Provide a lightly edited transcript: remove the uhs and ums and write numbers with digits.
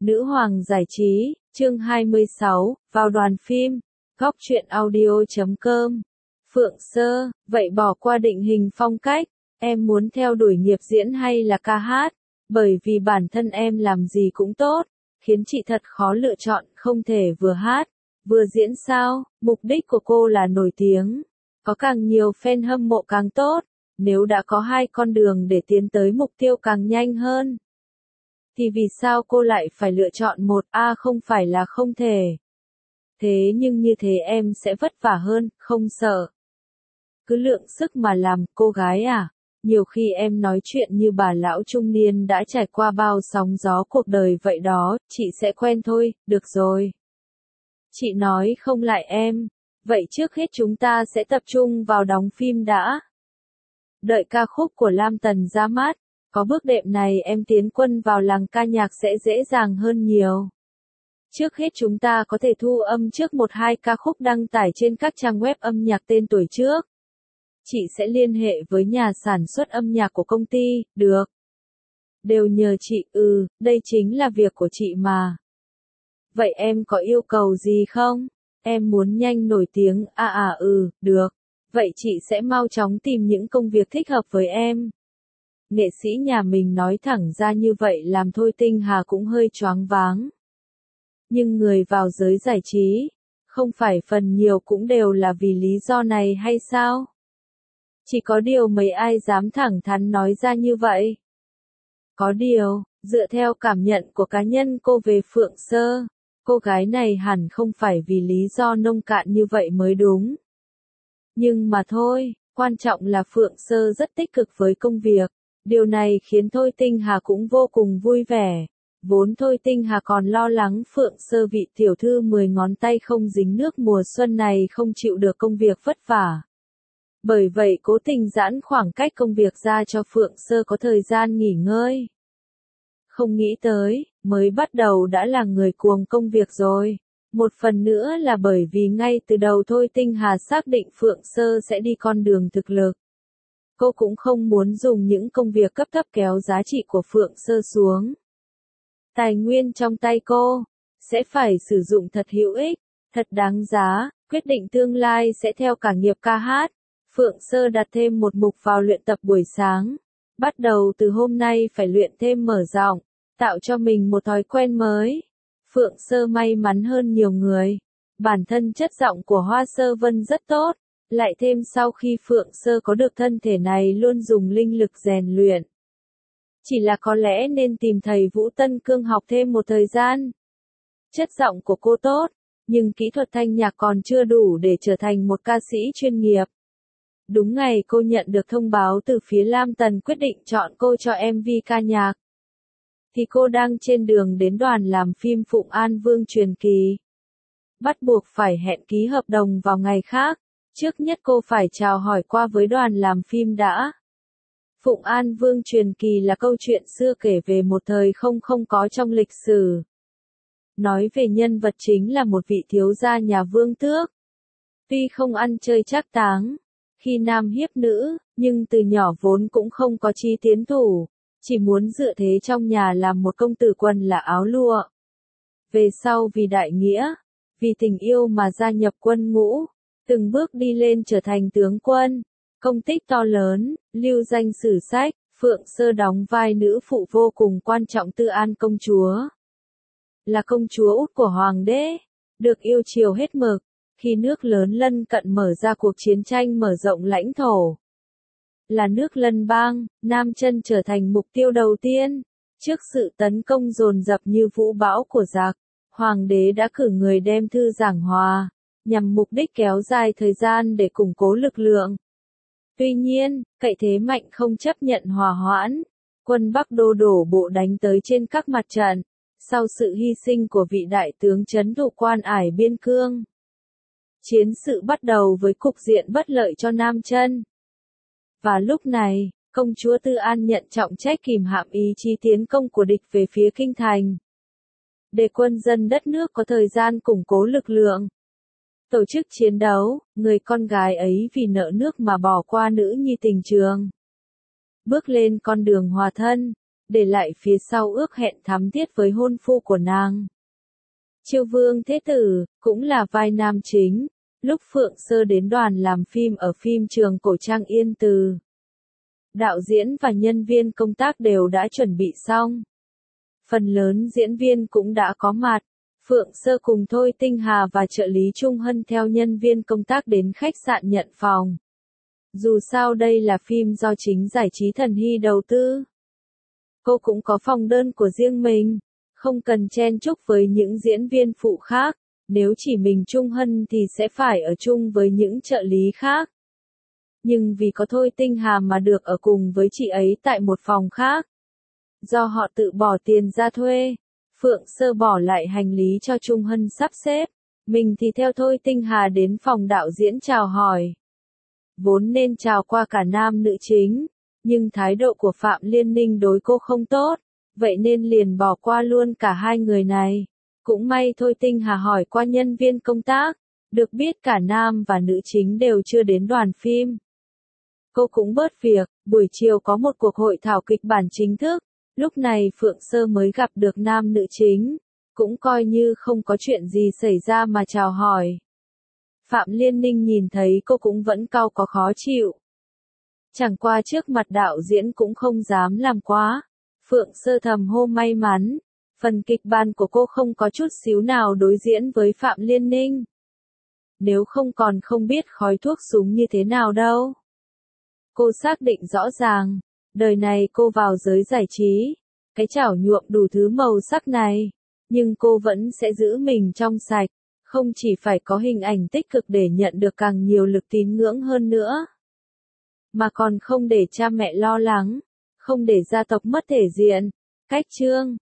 Nữ hoàng giải trí, chương 26, vào đoàn phim, góc truyện audio.com. Phượng Sơ, vậy bỏ qua định hình phong cách, em muốn theo đuổi nghiệp diễn hay là ca hát? Bởi vì bản thân em làm gì cũng tốt, khiến chị thật khó lựa chọn, không thể vừa hát, vừa diễn sao? Mục đích của cô là nổi tiếng, có càng nhiều fan hâm mộ càng tốt, nếu đã có hai con đường để tiến tới mục tiêu càng nhanh hơn. Thì vì sao cô lại phải lựa chọn một? Không phải là không thể. Thế nhưng như thế em sẽ vất vả hơn, không sợ. Cứ lượng sức mà làm, cô gái à. Nhiều khi em nói chuyện như bà lão trung niên đã trải qua bao sóng gió cuộc đời vậy đó, chị sẽ quen thôi, được rồi. Chị nói không lại em. Vậy trước hết chúng ta sẽ tập trung vào đóng phim đã. Đợi ca khúc của Lam Tần ra mắt. Có bước đệm này em tiến quân vào làng ca nhạc sẽ dễ dàng hơn nhiều. Trước hết chúng ta có thể thu âm trước 1-2 ca khúc đăng tải trên các trang web âm nhạc tên tuổi trước. Chị sẽ liên hệ với nhà sản xuất âm nhạc của công ty, được. Đều nhờ chị, đây chính là việc của chị mà. Vậy em có yêu cầu gì không? Em muốn nhanh nổi tiếng, được. Vậy chị sẽ mau chóng tìm những công việc thích hợp với em. Nghệ sĩ nhà mình nói thẳng ra như vậy làm Thôi Tinh Hà cũng hơi choáng váng. Nhưng người vào giới giải trí, không phải phần nhiều cũng đều là vì lý do này hay sao? Chỉ có điều mấy ai dám thẳng thắn nói ra như vậy. Có điều, dựa theo cảm nhận của cá nhân cô về Phượng Sơ, cô gái này hẳn không phải vì lý do nông cạn như vậy mới đúng. Nhưng mà thôi, quan trọng là Phượng Sơ rất tích cực với công việc. Điều này khiến Thôi Tinh Hà cũng vô cùng vui vẻ. Vốn Thôi Tinh Hà còn lo lắng Phượng Sơ vị tiểu thư 10 ngón tay không dính nước mùa xuân này không chịu được công việc vất vả. Bởi vậy cố tình giãn khoảng cách công việc ra cho Phượng Sơ có thời gian nghỉ ngơi. Không nghĩ tới, mới bắt đầu đã là người cuồng công việc rồi. Một phần nữa là bởi vì ngay từ đầu Thôi Tinh Hà xác định Phượng Sơ sẽ đi con đường thực lực. Cô cũng không muốn dùng những công việc cấp thấp kéo giá trị của Phượng Sơ xuống. Tài nguyên trong tay cô, sẽ phải sử dụng thật hữu ích, thật đáng giá, quyết định tương lai sẽ theo cả nghiệp ca hát. Phượng Sơ đặt thêm một mục vào luyện tập buổi sáng. Bắt đầu từ hôm nay phải luyện thêm mở giọng, tạo cho mình một thói quen mới. Phượng Sơ may mắn hơn nhiều người. Bản thân chất giọng của Hoa Sơ Vân rất tốt. Lại thêm sau khi Phượng Sơ có được thân thể này luôn dùng linh lực rèn luyện. Chỉ là có lẽ nên tìm thầy Vũ Tân Cương học thêm một thời gian. Chất giọng của cô tốt, nhưng kỹ thuật thanh nhạc còn chưa đủ để trở thành một ca sĩ chuyên nghiệp. Đúng ngày cô nhận được thông báo từ phía Lam Tần quyết định chọn cô cho MV ca nhạc. Thì cô đang trên đường đến đoàn làm phim Phụng An Vương truyền kỳ. Bắt buộc phải hẹn ký hợp đồng vào ngày khác. Trước nhất cô phải chào hỏi qua với đoàn làm phim đã. Phụng An Vương truyền kỳ là câu chuyện xưa kể về một thời không có trong lịch sử. Nói về nhân vật chính là một vị thiếu gia nhà vương tước. Tuy không ăn chơi trác táng, khi nam hiếp nữ, nhưng từ nhỏ vốn cũng không có chí tiến thủ, chỉ muốn dựa thế trong nhà làm một công tử quần là áo lụa. Về sau vì đại nghĩa, vì tình yêu mà gia nhập quân ngũ. Từng bước đi lên trở thành tướng quân, công tích to lớn, lưu danh sử sách, Phượng Sơ đóng vai nữ phụ vô cùng quan trọng Tư An công chúa. Là công chúa út của hoàng đế, được yêu chiều hết mực, khi nước lớn lân cận mở ra cuộc chiến tranh mở rộng lãnh thổ. Là nước Lân Bang, Nam Chân trở thành mục tiêu đầu tiên, trước sự tấn công dồn dập như vũ bão của giặc, hoàng đế đã cử người đem thư giảng hòa. Nhằm mục đích kéo dài thời gian để củng cố lực lượng. Tuy nhiên, cậy thế mạnh không chấp nhận hòa hoãn, quân Bắc Đô đổ bộ đánh tới trên các mặt trận, sau sự hy sinh của vị đại tướng trấn thủ Quan Ải biên cương. Chiến sự bắt đầu với cục diện bất lợi cho Nam Chân. Và lúc này, công chúa Tư An nhận trọng trách kìm hãm ý chí tiến công của địch về phía kinh thành. Để quân dân đất nước có thời gian củng cố lực lượng. Tổ chức chiến đấu, người con gái ấy vì nợ nước mà bỏ qua nữ nhi tình trường. Bước lên con đường hòa thân, để lại phía sau ước hẹn thắm thiết với hôn phu của nàng. Chiêu Vương Thế Tử, cũng là vai nam chính, lúc Phượng Sơ đến đoàn làm phim ở phim trường cổ trang Yên Từ. Đạo diễn và nhân viên công tác đều đã chuẩn bị xong. Phần lớn diễn viên cũng đã có mặt. Phượng Sơ cùng Thôi Tinh Hà và trợ lý Trung Hân theo nhân viên công tác đến khách sạn nhận phòng. Dù sao đây là phim do chính giải trí Thần Hy đầu tư. Cô cũng có phòng đơn của riêng mình, không cần chen chúc với những diễn viên phụ khác, nếu chỉ mình Trung Hân thì sẽ phải ở chung với những trợ lý khác. Nhưng vì có Thôi Tinh Hà mà được ở cùng với chị ấy tại một phòng khác. Do họ tự bỏ tiền ra thuê, Phượng Sơ bỏ lại hành lý cho Trung Hân sắp xếp, mình thì theo Thôi Tinh Hà đến phòng đạo diễn chào hỏi. Vốn nên chào qua cả nam nữ chính, nhưng thái độ của Phạm Liên Ninh đối cô không tốt, vậy nên liền bỏ qua luôn cả hai người này. Cũng may Thôi Tinh Hà hỏi qua nhân viên công tác, được biết cả nam và nữ chính đều chưa đến đoàn phim. Cô cũng bớt việc, buổi chiều có một cuộc hội thảo kịch bản chính thức, lúc này Phượng Sơ mới gặp được nam nữ chính, cũng coi như không có chuyện gì xảy ra mà chào hỏi. Phạm Liên Ninh nhìn thấy cô cũng vẫn cau có khó chịu. Chẳng qua trước mặt đạo diễn cũng không dám làm quá. Phượng Sơ thầm hô may mắn, phần kịch bản của cô không có chút xíu nào đối diễn với Phạm Liên Ninh. Nếu không còn không biết khói thuốc súng như thế nào đâu. Cô xác định rõ ràng, đời này cô vào giới giải trí, cái chảo nhuộm đủ thứ màu sắc này, nhưng cô vẫn sẽ giữ mình trong sạch, không chỉ phải có hình ảnh tích cực để nhận được càng nhiều lực tín ngưỡng hơn nữa, mà còn không để cha mẹ lo lắng, không để gia tộc mất thể diện. Cách chương